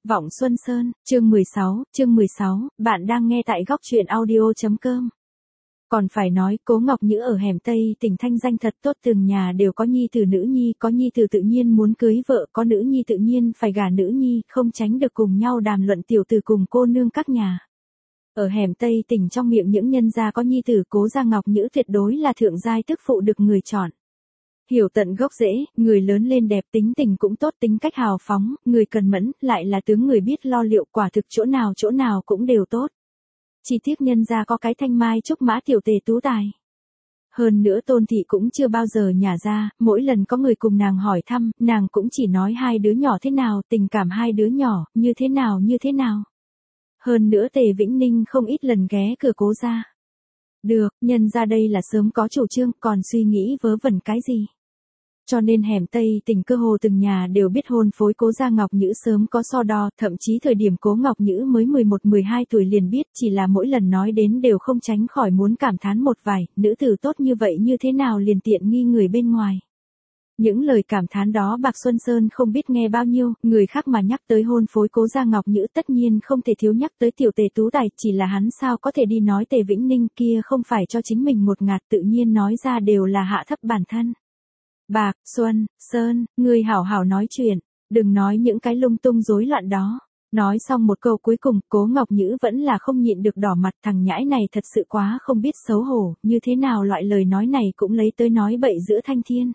Vọng Xuân Sơn, chương 16, bạn đang nghe tại góc truyện audio.com. Còn phải nói, Cố Ngọc Nhữ ở hẻm Tây tỉnh thanh danh thật tốt, từng nhà đều có nhi tử nữ nhi, có nhi tử tự nhiên muốn cưới vợ, có nữ nhi tự nhiên phải gả nữ nhi, không tránh được cùng nhau đàm luận tiểu tử cùng cô nương các nhà. Ở hẻm Tây tỉnh trong miệng những nhân gia có nhi tử Cố gia Ngọc Nhữ tuyệt đối là thượng giai tức phụ được người chọn. Hiểu tận gốc rễ, người lớn lên đẹp, tính tình cũng tốt, tính cách hào phóng, người cần mẫn, lại là tướng người biết lo liệu, quả thực chỗ nào cũng đều tốt. Chỉ tiếc nhân gia có cái thanh mai trúc mã tiểu tề tú tài. Hơn nữa Tôn thị cũng chưa bao giờ nhả ra, mỗi lần có người cùng nàng hỏi thăm, nàng cũng chỉ nói hai đứa nhỏ thế nào, tình cảm hai đứa nhỏ, như thế nào. Hơn nữa Tề Vĩnh Ninh không ít lần ghé cửa Cố gia. Được, nhân ra đây là sớm có chủ trương, còn suy nghĩ vớ vẩn cái gì. Cho nên hẻm Tây tỉnh cơ hồ từng nhà đều biết hôn phối Cố gia Ngọc Nhữ sớm có so đo, thậm chí thời điểm Cố Ngọc Nhữ mới 11-12 tuổi liền biết, chỉ là mỗi lần nói đến đều không tránh khỏi muốn cảm thán một vài, nữ tử tốt như vậy như thế nào liền tiện nghi người bên ngoài. Những lời cảm thán đó Bạc Xuân Sơn không biết nghe bao nhiêu, người khác mà nhắc tới hôn phối Cố gia Ngọc Nhữ tất nhiên không thể thiếu nhắc tới tiểu tề tú tài, chỉ là hắn sao có thể đi nói Tề Vĩnh Ninh kia không phải cho chính mình một ngạt, tự nhiên nói ra đều là hạ thấp bản thân. Bạc, Xuân, Sơn, ngươi hảo hảo nói chuyện, đừng nói những cái lung tung rối loạn đó. Nói xong một câu cuối cùng, Cố Ngọc Nhữ vẫn là không nhịn được đỏ mặt, thằng nhãi này thật sự quá không biết xấu hổ, như thế nào loại lời nói này cũng lấy tới nói bậy giữa thanh thiên.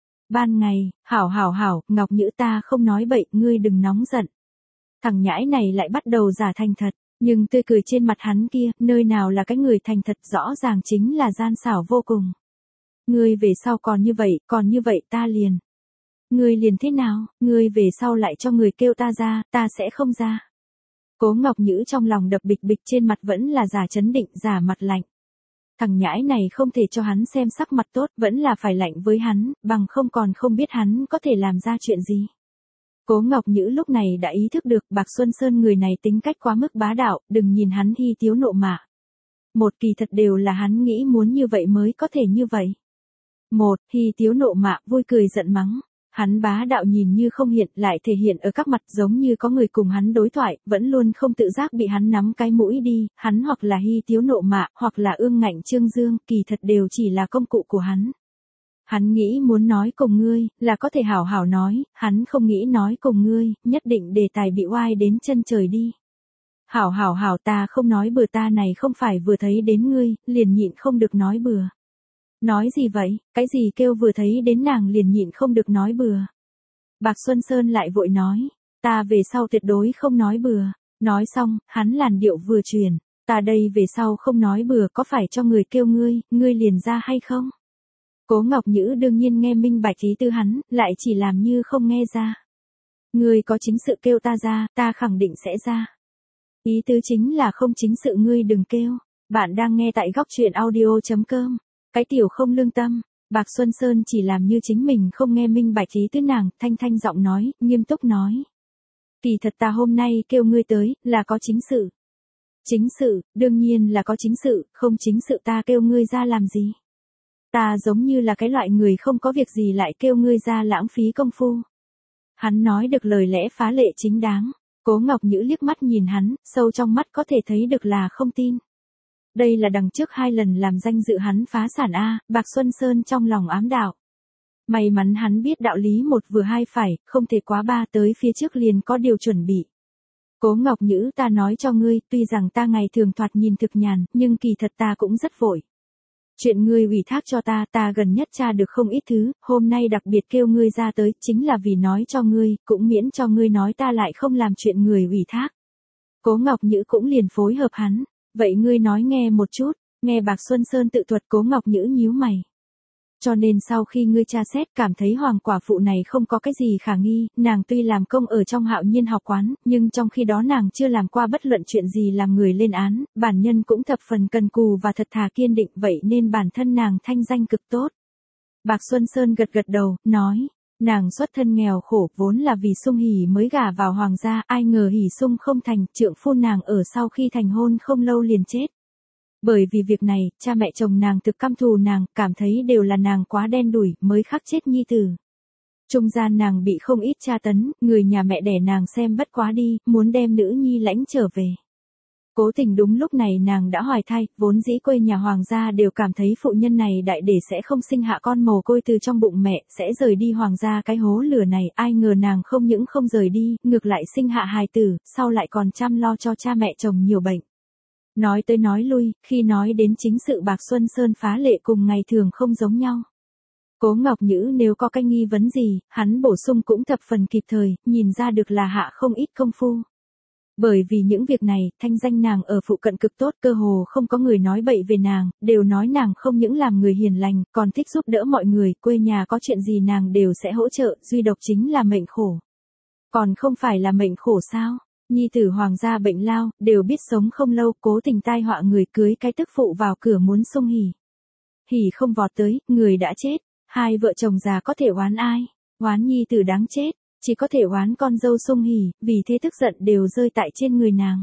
Ban ngày, hảo, Ngọc Nhữ ta không nói bậy, ngươi đừng nóng giận. Thằng nhãi này lại bắt đầu giả thành thật, nhưng tươi cười trên mặt hắn kia, nơi nào là cái người thành thật, rõ ràng chính là gian xảo vô cùng. Ngươi về sau còn như vậy ta liền. Ngươi liền thế nào, ngươi về sau lại cho người kêu ta ra, ta sẽ không ra. Cố Ngọc Nhữ trong lòng đập bịch bịch, trên mặt vẫn là giả chấn định, giả mặt lạnh. Thằng nhãi này không thể cho hắn xem sắc mặt tốt, vẫn là phải lạnh với hắn, bằng không còn không biết hắn có thể làm ra chuyện gì. Cố Ngọc Nhữ lúc này đã ý thức được Bạc Xuân Sơn người này tính cách quá mức bá đạo, đừng nhìn hắn hi tiếu nộ mạ. Một kỳ thật đều là hắn nghĩ muốn như vậy mới có thể như vậy. Một, hi tiếu nộ mạ, vui cười giận mắng. Hắn bá đạo nhìn như không hiện, lại thể hiện ở các mặt, giống như có người cùng hắn đối thoại, vẫn luôn không tự giác bị hắn nắm cái mũi đi, hắn hoặc là hi tiếu nộ mạ, hoặc là ương ngạnh trương dương, kỳ thật đều chỉ là công cụ của hắn. Hắn nghĩ muốn nói cùng ngươi, là có thể hảo hảo nói, hắn không nghĩ nói cùng ngươi, nhất định đề tài bị oai đến chân trời đi. Hảo, ta không nói bừa, ta này không phải vừa thấy đến ngươi, liền nhịn không được nói bừa. Nói gì vậy, cái gì kêu vừa thấy đến nàng liền nhịn không được nói bừa. Bạc Xuân Sơn lại vội nói, ta về sau tuyệt đối không nói bừa. Nói xong, hắn làn điệu vừa truyền, ta đây về sau không nói bừa, có phải cho người kêu ngươi liền ra hay không? Cố Ngọc Nhữ đương nhiên nghe minh bạch ý tư hắn, lại chỉ làm như không nghe ra. Ngươi có chính sự kêu ta ra, ta khẳng định sẽ ra. Ý tứ chính là không chính sự ngươi đừng kêu. Bạn đang nghe tại góc truyện audio.com. Cái tiểu không lương tâm, Bạc Xuân Sơn chỉ làm như chính mình không nghe minh bạch ý tứ nàng, thanh giọng nói, nghiêm túc nói. Kỳ thật ta hôm nay kêu ngươi tới, là có chính sự. Chính sự, đương nhiên là có chính sự, không chính sự ta kêu ngươi ra làm gì. Ta giống như là cái loại người không có việc gì lại kêu ngươi ra lãng phí công phu. Hắn nói được lời lẽ phá lệ chính đáng, Cố Ngọc Nhữ liếc mắt nhìn hắn, sâu trong mắt có thể thấy được là không tin. Đây là đằng trước 2 lần làm danh dự hắn phá sản a, Bạc Xuân Sơn trong lòng ám đạo. May mắn hắn biết đạo lý một vừa hai phải, không thể quá ba, tới phía trước liền có điều chuẩn bị. Cố Ngọc Nhữ ta nói cho ngươi, tuy rằng ta ngày thường thoạt nhìn thực nhàn, nhưng kỳ thật ta cũng rất vội. Chuyện ngươi ủy thác cho ta gần nhất tra được không ít thứ, hôm nay đặc biệt kêu ngươi ra tới, chính là vì nói cho ngươi, cũng miễn cho ngươi nói ta lại không làm chuyện người ủy thác. Cố Ngọc Nhữ cũng liền phối hợp hắn. Vậy ngươi nói nghe một chút, nghe Bạc Xuân Sơn tự thuật. Cố Ngọc Nhữ nhíu mày. Cho nên sau khi ngươi tra xét cảm thấy hoàng quả phụ này không có cái gì khả nghi, nàng tuy làm công ở trong Hạo Nhiên học quán, nhưng trong khi đó nàng chưa làm qua bất luận chuyện gì làm người lên án, bản nhân cũng thập phần cần cù và thật thà kiên định, vậy nên bản thân nàng thanh danh cực tốt. Bạc Xuân Sơn gật đầu, nói, nàng xuất thân nghèo khổ, vốn là vì Sung Hỉ mới gả vào hoàng gia, ai ngờ Hỉ Sung không thành, trượng phu nàng ở sau khi thành hôn không lâu liền chết. Bởi vì việc này, cha mẹ chồng nàng thực căm thù nàng, cảm thấy đều là nàng quá đen đủi, mới khắc chết nhi tử. Trung gian nàng bị không ít tra tấn, người nhà mẹ đẻ nàng xem bất quá đi, muốn đem nữ nhi lãnh trở về. Cố tình đúng lúc này nàng đã hoài thai, vốn dĩ quê nhà hoàng gia đều cảm thấy phụ nhân này đại để sẽ không sinh hạ con mồ côi từ trong bụng mẹ, sẽ rời đi hoàng gia cái hố lửa này, ai ngờ nàng không những không rời đi, ngược lại sinh hạ hài tử, sau lại còn chăm lo cho cha mẹ chồng nhiều bệnh. Nói tới nói lui, khi nói đến chính sự Bạc Xuân Sơn phá lệ cùng ngày thường không giống nhau. Cố Ngọc Nhữ nếu có cái nghi vấn gì, hắn bổ sung cũng thập phần kịp thời, nhìn ra được là hạ không ít công phu. Bởi vì những việc này, thanh danh nàng ở phụ cận cực tốt, cơ hồ không có người nói bậy về nàng, đều nói nàng không những làm người hiền lành, còn thích giúp đỡ mọi người, quê nhà có chuyện gì nàng đều sẽ hỗ trợ, duy độc chính là mệnh khổ. Còn không phải là mệnh khổ sao? Nhi tử hoàng gia bệnh lao, đều biết sống không lâu, cố tình tai họa người cưới cái tức phụ vào cửa muốn xung hỉ. Hỉ không vọt tới, người đã chết, hai vợ chồng già có thể oán ai? Oán nhi tử đáng chết. Chỉ có thể oán con dâu xung hỉ, vì thế tức giận đều rơi tại trên người nàng.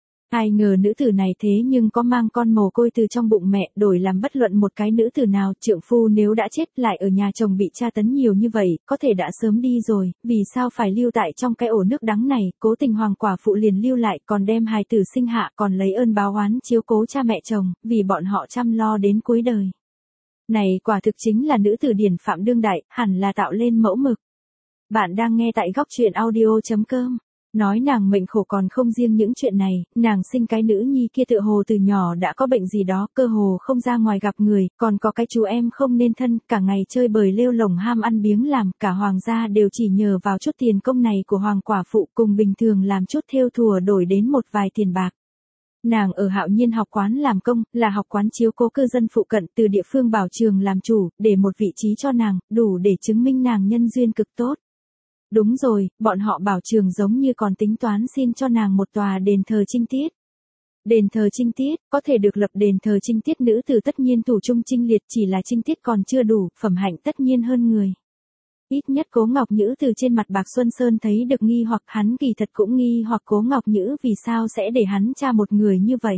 Ai ngờ nữ tử này thế nhưng có mang con mồ côi từ trong bụng mẹ, đổi làm bất luận một cái nữ tử nào, trượng phu nếu đã chết lại ở nhà chồng bị tra tấn nhiều như vậy, có thể đã sớm đi rồi, vì sao phải lưu tại trong cái ổ nước đắng này, cố tình hoàng quả phụ liền lưu lại, còn đem hài tử sinh hạ, còn lấy ơn báo oán chiếu cố cha mẹ chồng, vì bọn họ chăm lo đến cuối đời. Này quả thực chính là nữ tử điển phạm đương đại, hẳn là tạo lên mẫu mực. Bạn đang nghe tại góc truyện audio.com. Nói nàng mệnh khổ còn không riêng những chuyện này, nàng sinh cái nữ nhi kia tựa hồ từ nhỏ đã có bệnh gì đó, cơ hồ không ra ngoài gặp người, còn có cái chú em không nên thân, cả ngày chơi bời lêu lổng ham ăn biếng làm, cả hoàng gia đều chỉ nhờ vào chút tiền công này của hoàng quả phụ cùng bình thường làm chút thêu thùa đổi đến một vài tiền bạc. Nàng ở Hạo Nhiên học quán làm công, là học quán chiếu cố cư dân phụ cận từ địa phương bảo trường làm chủ, để một vị trí cho nàng, đủ để chứng minh nàng nhân duyên cực tốt. Đúng rồi, bọn họ bảo trường giống như còn tính toán xin cho nàng một tòa đền thờ Trinh Tiết. Đền thờ Trinh Tiết, có thể được lập đền thờ Trinh Tiết nữ tử tất nhiên thủ trung trinh liệt, chỉ là Trinh Tiết còn chưa đủ, phẩm hạnh tất nhiên hơn người. Ít nhất Cố Ngọc Nhữ từ trên mặt Bạc Xuân Sơn thấy được nghi hoặc, hắn kỳ thật cũng nghi hoặc Cố Ngọc Nhữ vì sao sẽ để hắn tra một người như vậy.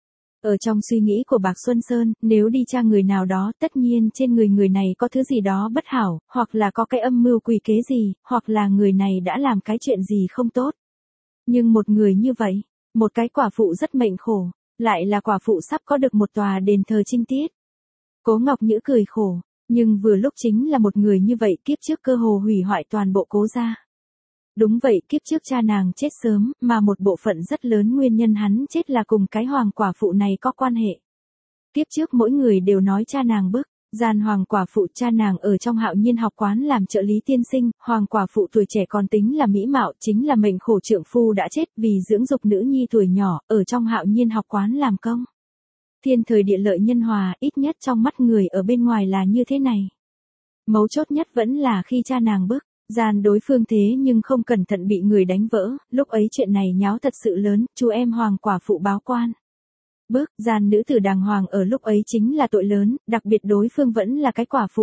Ở trong suy nghĩ của Bạc Xuân Sơn, nếu đi tra người nào đó, tất nhiên trên người này có thứ gì đó bất hảo, hoặc là có cái âm mưu quỷ kế gì, hoặc là người này đã làm cái chuyện gì không tốt. Nhưng một người như vậy, một cái quả phụ rất mệnh khổ, lại là quả phụ sắp có được một tòa đền thờ Trinh Tiết. Cố Ngọc Nhữ cười khổ, nhưng vừa lúc chính là một người như vậy, kiếp trước cơ hồ hủy hoại toàn bộ Cố gia. Đúng vậy, kiếp trước cha nàng chết sớm, mà một bộ phận rất lớn nguyên nhân hắn chết là cùng cái hoàng quả phụ này có quan hệ. Kiếp trước mỗi người đều nói cha nàng bức, gian hoàng quả phụ, cha nàng ở trong Hạo Nhiên học quán làm trợ lý tiên sinh, hoàng quả phụ tuổi trẻ còn tính là mỹ mạo, chính là mệnh khổ trượng phu đã chết vì dưỡng dục nữ nhi tuổi nhỏ, ở trong Hạo Nhiên học quán làm công. Thiên thời địa lợi nhân hòa, ít nhất trong mắt người ở bên ngoài là như thế này. Mấu chốt nhất vẫn là khi cha nàng bức. Gian đối phương thế nhưng không cẩn thận bị người đánh vỡ, lúc ấy chuyện này nháo thật sự lớn, chú em hoàng quả phụ báo quan. Bước, gian nữ tử đàng hoàng ở lúc ấy chính là tội lớn, đặc biệt đối phương vẫn là cái quả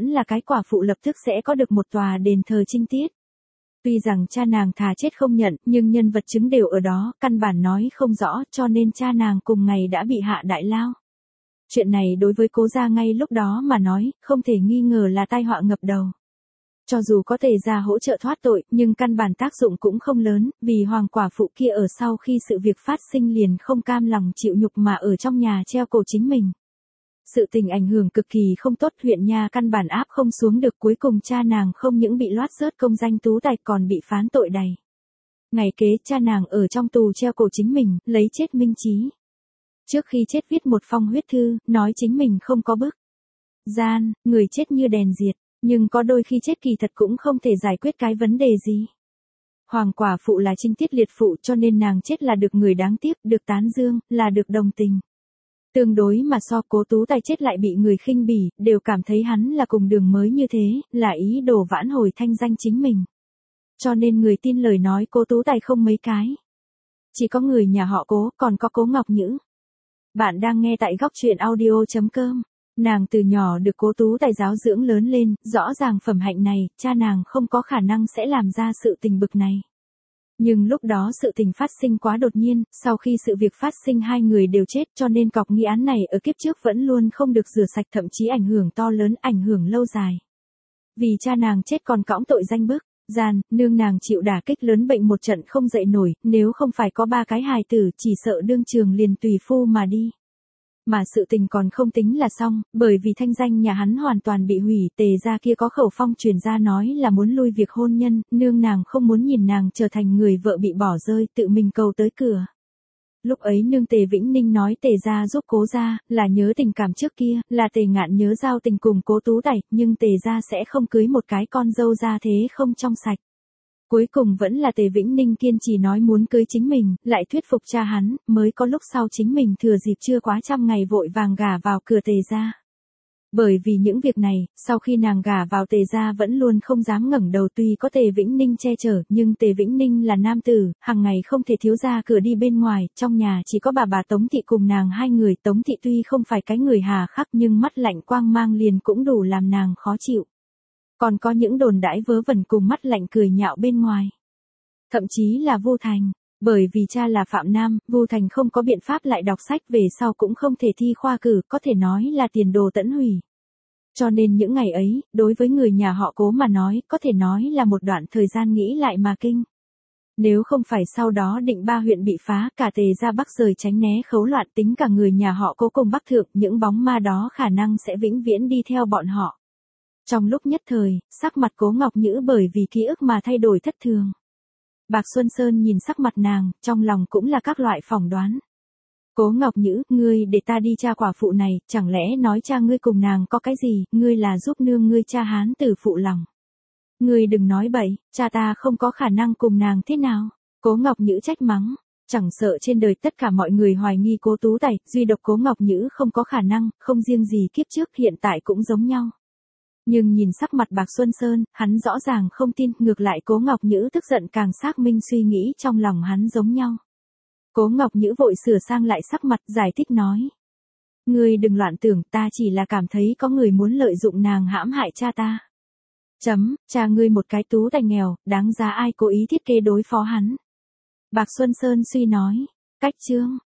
phụ lập tức sẽ có được một tòa đền thờ Trinh Tiết. Tuy rằng cha nàng thà chết không nhận, nhưng nhân vật chứng đều ở đó, căn bản nói không rõ, cho nên cha nàng cùng ngày đã bị hạ đại lao. Chuyện này đối với Cố gia ngay lúc đó mà nói, không thể nghi ngờ là tai họa ngập đầu. Cho dù có thể ra hỗ trợ thoát tội, nhưng căn bản tác dụng cũng không lớn, vì hoàng quả phụ kia ở sau khi sự việc phát sinh liền không cam lòng chịu nhục mà ở trong nhà treo cổ chính mình. Sự tình ảnh hưởng cực kỳ không tốt, huyện nha căn bản áp không xuống được, cuối cùng cha nàng không những bị loát rớt công danh tú tài còn bị phán tội đầy. Ngày kế cha nàng ở trong tù treo cổ chính mình, lấy chết minh chí. Trước khi chết viết một phong huyết thư, nói chính mình không có bức. Gian, người chết như đèn diệt. Nhưng có đôi khi chết kỳ thật cũng không thể giải quyết cái vấn đề gì. Hoàng quả phụ là trinh tiết liệt phụ cho nên nàng chết là được người đáng tiếc, được tán dương, là được đồng tình. Tương đối mà so Cố Tú Tài chết lại bị người khinh bỉ, đều cảm thấy hắn là cùng đường mới như thế, là ý đồ vãn hồi thanh danh chính mình. Cho nên người tin lời nói Cố Tú Tài không mấy cái. Chỉ có người nhà họ Cố, còn có Cố Ngọc Nhữ. Bạn đang nghe tại góc truyện audio.com. Nàng từ nhỏ được Cố Tú Tài giáo dưỡng lớn lên, rõ ràng phẩm hạnh này, cha nàng không có khả năng sẽ làm ra sự tình bực này. Nhưng lúc đó sự tình phát sinh quá đột nhiên, sau khi sự việc phát sinh hai người đều chết cho nên cọc nghi án này ở kiếp trước vẫn luôn không được rửa sạch, thậm chí ảnh hưởng to lớn, ảnh hưởng lâu dài. Vì cha nàng chết còn cõng tội danh bức gian, nương nàng chịu đả kích lớn bệnh một trận không dậy nổi, nếu không phải có 3 cái hài tử chỉ sợ đương trường liền tùy phu mà đi. Mà sự tình còn không tính là xong, bởi vì thanh danh nhà hắn hoàn toàn bị hủy, Tề gia kia có khẩu phong truyền ra nói là muốn lui việc hôn nhân, nương nàng không muốn nhìn nàng trở thành người vợ bị bỏ rơi, tự mình cầu tới cửa. Lúc ấy nương Tề Vĩnh Ninh nói Tề gia giúp Cố gia, là nhớ tình cảm trước kia, là Tề Ngạn nhớ giao tình cùng Cố Tú Tài, nhưng Tề gia sẽ không cưới một cái con dâu gia thế không trong sạch. Cuối cùng vẫn là Tề Vĩnh Ninh kiên trì nói muốn cưới chính mình, lại thuyết phục cha hắn, mới có lúc sau chính mình thừa dịp chưa quá trăm ngày vội vàng gả vào cửa Tề gia. Bởi vì những việc này, sau khi nàng gả vào Tề gia vẫn luôn không dám ngẩng đầu, tuy có Tề Vĩnh Ninh che chở, nhưng Tề Vĩnh Ninh là nam tử, hàng ngày không thể thiếu ra cửa đi bên ngoài, trong nhà chỉ có bà Tống Thị cùng nàng hai người, Tống Thị tuy không phải cái người hà khắc nhưng mắt lạnh quang mang liền cũng đủ làm nàng khó chịu. Còn có những đồn đãi vớ vẩn cùng mắt lạnh cười nhạo bên ngoài. Thậm chí là Vu Thành, bởi vì cha là Phạm Nam, Vu Thành không có biện pháp lại đọc sách về sau cũng không thể thi khoa cử, có thể nói là tiền đồ tẫn hủy. Cho nên những ngày ấy, đối với người nhà họ Cố mà nói, có thể nói là một đoạn thời gian nghĩ lại mà kinh. Nếu không phải sau đó Định Ba huyện bị phá, cả Tề gia Bắc rời tránh né khấu loạn, tính cả người nhà họ Cố cùng Bắc thượng, những bóng ma đó khả năng sẽ vĩnh viễn đi theo bọn họ. Trong lúc nhất thời, sắc mặt Cố Ngọc Nhữ bởi vì ký ức mà thay đổi thất thường. Bạc Xuân Sơn nhìn sắc mặt nàng, trong lòng cũng là các loại phỏng đoán. Cố Ngọc Nhữ, ngươi để ta đi tra quả phụ này, chẳng lẽ nói cha ngươi cùng nàng có cái gì, ngươi là giúp nương ngươi cha hán tử phụ lòng. Ngươi đừng nói bậy, cha ta không có khả năng cùng nàng thế nào. Cố Ngọc Nhữ trách mắng, chẳng sợ trên đời tất cả mọi người hoài nghi Cố Tú Tài, duy độc Cố Ngọc Nhữ không có khả năng, không riêng gì kiếp trước hiện tại cũng giống nhau. Nhưng nhìn sắc mặt Bạc Xuân Sơn, hắn rõ ràng không tin, ngược lại Cố Ngọc Nhữ tức giận càng xác minh suy nghĩ trong lòng hắn giống nhau. Cố Ngọc Nhữ vội sửa sang lại sắc mặt, giải thích nói. Ngươi đừng loạn tưởng, ta chỉ là cảm thấy có người muốn lợi dụng nàng hãm hại cha ta. Cha ngươi một cái Tú Tài nghèo, đáng giá ai cố ý thiết kế đối phó hắn. Bạc Xuân Sơn suy nói, cách chương.